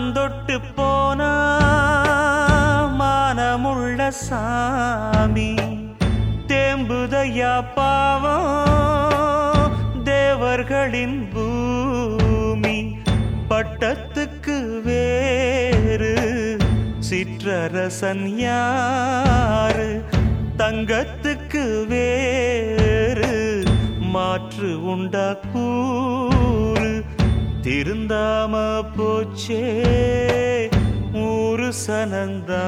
தொட்டு போனா மானமுள்ள சாமி தேம்புதையா பாவம் தேவர்களின் பூமி பட்டத்துக்கு வேறு சிற்றரசன் யாரு தங்கத்துக்கு வேறு மாற்று உண்டா கூறு திருந்தாம போச்சே ஊரு சனந்தா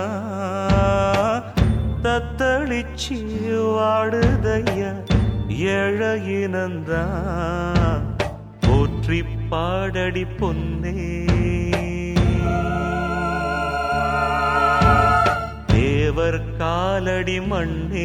தத்தளிச்சு வாடுதையா ஏழையினந்தா போற்றி பாடடி பொன்னே தேவர் காலடி மண்ணே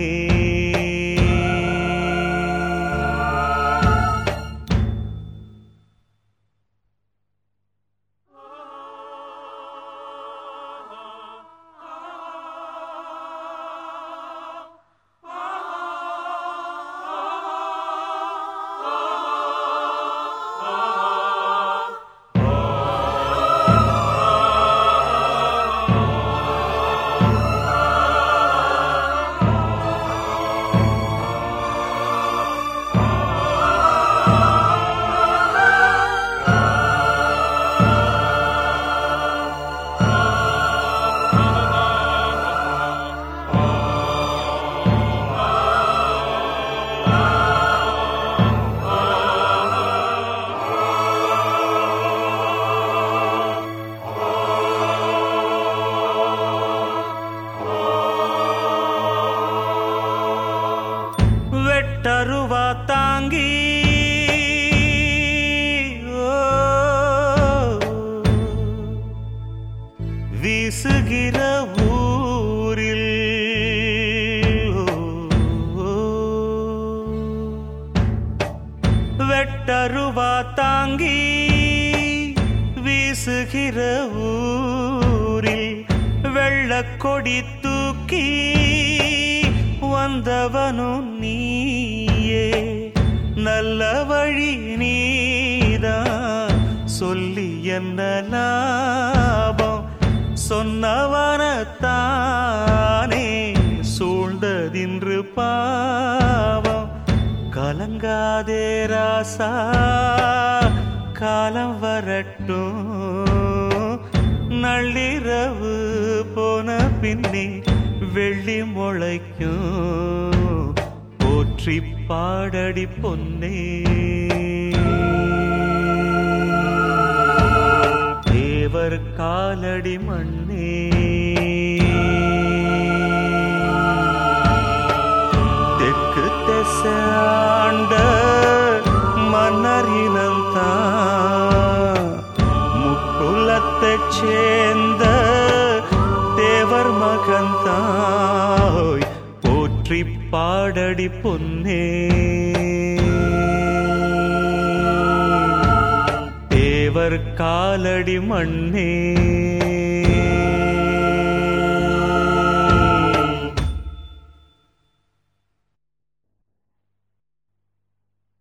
வெட்டருவா தாங்கி வீசுகிற ஊரில் வெட்டருவா தாங்கி வீசுகிற ஊரில் வெள்ளக்கொடி தூக்கி வந்தவனும் நீயே நல்ல வழி நீதான் சொல்லி என்ன லாபம் சொன்னவனத்தானே சூழ்ந்ததின்று பாவம் கலங்காதே ராசா காலம் வரட்டும் நள்ளிரவு போன பின்னே வெள்ளி முளைக்கும் போற்றி பாடடி பொன்னே தேவர் காலடி மண்ணே தெற்கு திசாண்ட மன்னர் இனந்தான் முக்குலத்தைச் சேர்ந்த தேவர் மகந்தாய் போற்றி பாடடி பொன்னே தேவர் காலடி மண்ணே